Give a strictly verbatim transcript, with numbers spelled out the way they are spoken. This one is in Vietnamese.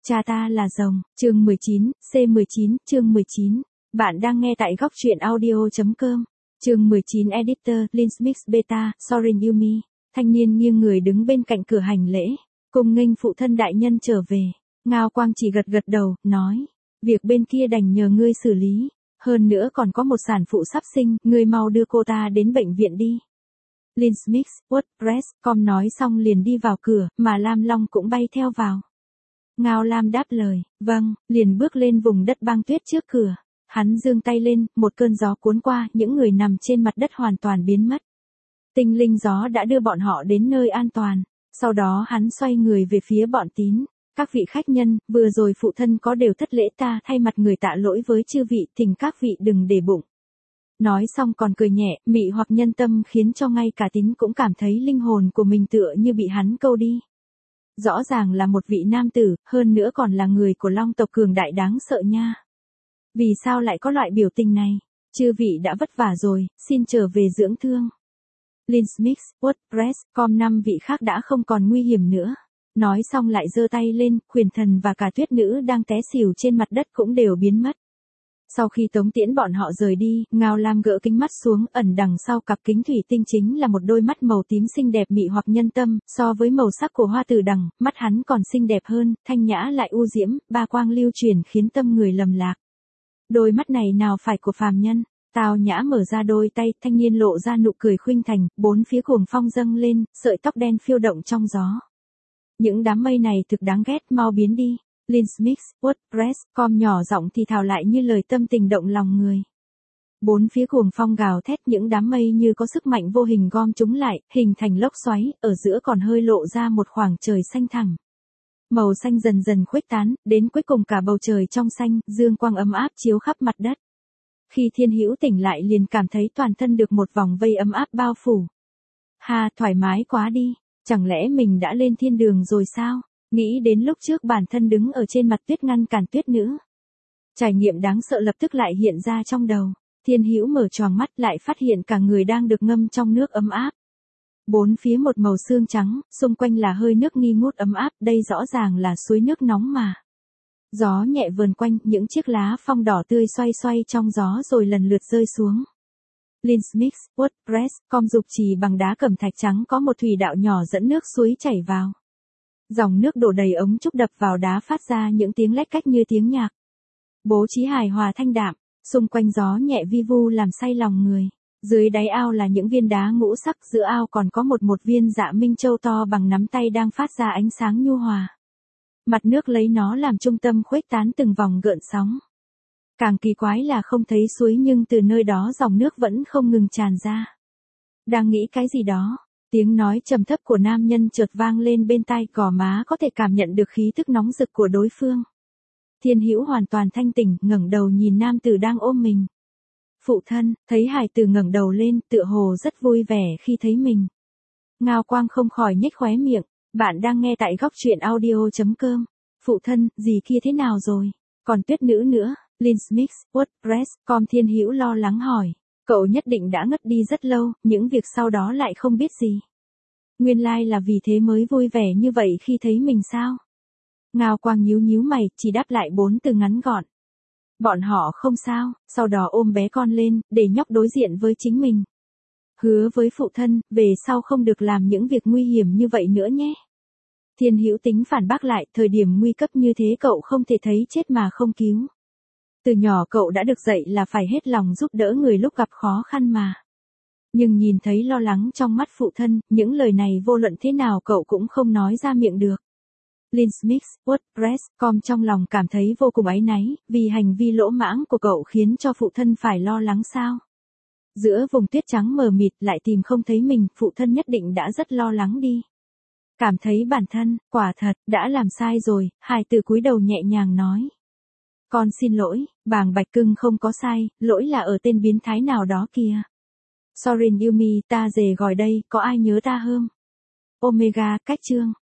Cha ta là rồng, chương mười chín, C mười chín, chương mười chín. Bạn đang nghe tại góc truyện audio chấm com. Chương mười chín Editor, Linsmix Beta, Sorin Yumi. Thanh niên nghiêng người đứng bên cạnh cửa hành lễ, cùng nghênh phụ thân đại nhân trở về. Ngao Quang chỉ gật gật đầu, nói. Việc bên kia đành nhờ ngươi xử lý. Hơn nữa còn có một sản phụ sắp sinh, ngươi mau đưa cô ta đến bệnh viện đi. Linsmix, WordPress, com nói xong liền đi vào cửa, mà Lam Long cũng bay theo vào. Ngao Lam đáp lời, vâng, liền bước lên vùng đất băng tuyết trước cửa. Hắn giương tay lên, một cơn gió cuốn qua, những người nằm trên mặt đất hoàn toàn biến mất. Tinh linh gió đã đưa bọn họ đến nơi an toàn. Sau đó hắn xoay người về phía bọn Tín. Các vị khách nhân, vừa rồi phụ thân có đều thất lễ, ta thay mặt người tạ lỗi với chư vị, thỉnh các vị đừng để bụng. Nói xong còn cười nhẹ, mị hoặc nhân tâm khiến cho ngay cả Tín cũng cảm thấy linh hồn của mình tựa như bị hắn câu đi. Rõ ràng là một vị nam tử, hơn nữa còn là người của Long tộc cường đại đáng sợ nha. Vì sao lại có loại biểu tình này? Chư vị đã vất vả rồi, xin trở về dưỡng thương. Linsmix, WordPress, com năm vị khác đã không còn nguy hiểm nữa. Nói xong lại giơ tay lên, Khuyển Thần và cả Tuyết Nữ đang té xỉu trên mặt đất cũng đều biến mất. Sau khi tống tiễn bọn họ rời đi, Ngao Lam gỡ kính mắt xuống, ẩn đằng sau cặp kính thủy tinh chính là một đôi mắt màu tím xinh đẹp mị hoặc nhân tâm, so với màu sắc của hoa tử đằng, mắt hắn còn xinh đẹp hơn, thanh nhã lại u diễm, ba quang lưu truyền khiến tâm người lầm lạc. Đôi mắt này nào phải của phàm nhân. Tào Nhã mở ra đôi tay, thanh niên lộ ra nụ cười khuynh thành, bốn phía cuồng phong dâng lên, sợi tóc đen phiêu động trong gió. Những đám mây này thực đáng ghét, mau biến đi. Linsmix, WordPress, com nhỏ giọng thì thào lại như lời tâm tình động lòng người. Bốn phía cuồng phong gào thét, những đám mây như có sức mạnh vô hình gom chúng lại, hình thành lốc xoáy, ở giữa còn hơi lộ ra một khoảng trời xanh thẳm. Màu xanh dần dần khuếch tán, đến cuối cùng cả bầu trời trong xanh, dương quang ấm áp chiếu khắp mặt đất. Khi Thiên Hữu tỉnh lại liền cảm thấy toàn thân được một vòng vây ấm áp bao phủ. Ha, thoải mái quá đi, chẳng lẽ mình đã lên thiên đường rồi sao? Nghĩ đến lúc trước bản thân đứng ở trên mặt tuyết ngăn cản Tuyết Nữ. Trải nghiệm đáng sợ lập tức lại hiện ra trong đầu. Thiên Hữu mở choàng mắt lại phát hiện cả người đang được ngâm trong nước ấm áp. Bốn phía một màu xương trắng, xung quanh là hơi nước nghi ngút ấm áp, đây rõ ràng là suối nước nóng mà. Gió nhẹ vờn quanh, những chiếc lá phong đỏ tươi xoay xoay trong gió rồi lần lượt rơi xuống. Linsmix, WordPress, com dục trì bằng đá cẩm thạch trắng có một thủy đạo nhỏ dẫn nước suối chảy vào. Dòng nước đổ đầy ống trúc đập vào đá phát ra những tiếng lách cách như tiếng nhạc. Bố trí hài hòa thanh đạm, xung quanh gió nhẹ vi vu làm say lòng người. Dưới đáy ao là những viên đá ngũ sắc, giữa ao còn có một một viên dạ minh châu to bằng nắm tay đang phát ra ánh sáng nhu hòa. Mặt nước lấy nó làm trung tâm khuếch tán từng vòng gợn sóng. Càng kỳ quái là không thấy suối nhưng từ nơi đó dòng nước vẫn không ngừng tràn ra. Đang nghĩ cái gì đó, tiếng nói trầm thấp của nam nhân chợt vang lên bên tai, gò má có thể cảm nhận được khí tức nóng rực của đối phương. Thiên Hữu hoàn toàn thanh tỉnh, ngẩng đầu nhìn nam tử đang ôm mình. Phụ thân, thấy hài tử ngẩng đầu lên, tựa hồ rất vui vẻ khi thấy mình. Ngao Quang không khỏi nhếch khóe miệng. Bạn đang nghe tại góc truyện audio chấm com. Phụ thân, gì kia thế nào rồi? Còn Tuyết Nữ nữa? Linsmix, WordPress, com Thiên Hữu lo lắng hỏi. Cậu nhất định đã ngất đi rất lâu, những việc sau đó lại không biết gì. Nguyên lai là vì thế mới vui vẻ như vậy khi thấy mình sao? Ngao Quang nhíu nhíu mày, chỉ đáp lại bốn từ ngắn gọn. Bọn họ không sao, sau đó ôm bé con lên, để nhóc đối diện với chính mình. Hứa với phụ thân, về sau không được làm những việc nguy hiểm như vậy nữa nhé. Thiên Hữu tính phản bác lại, thời điểm nguy cấp như thế cậu không thể thấy chết mà không cứu. Từ nhỏ cậu đã được dạy là phải hết lòng giúp đỡ người lúc gặp khó khăn mà. Nhưng nhìn thấy lo lắng trong mắt phụ thân, những lời này vô luận thế nào cậu cũng không nói ra miệng được. Linsmix, WordPress, com trong lòng cảm thấy vô cùng áy náy, vì hành vi lỗ mãng của cậu khiến cho phụ thân phải lo lắng sao. Giữa vùng tuyết trắng mờ mịt lại tìm không thấy mình, phụ thân nhất định đã rất lo lắng đi. Cảm thấy bản thân, quả thật, đã làm sai rồi, hài tử cúi đầu nhẹ nhàng nói. Con xin lỗi, Bàng Bạch Cưng không có sai, lỗi là ở tên biến thái nào đó kìa. Sorin Yumi, ta dề gọi đây, có ai nhớ ta không? Omega, cách chương.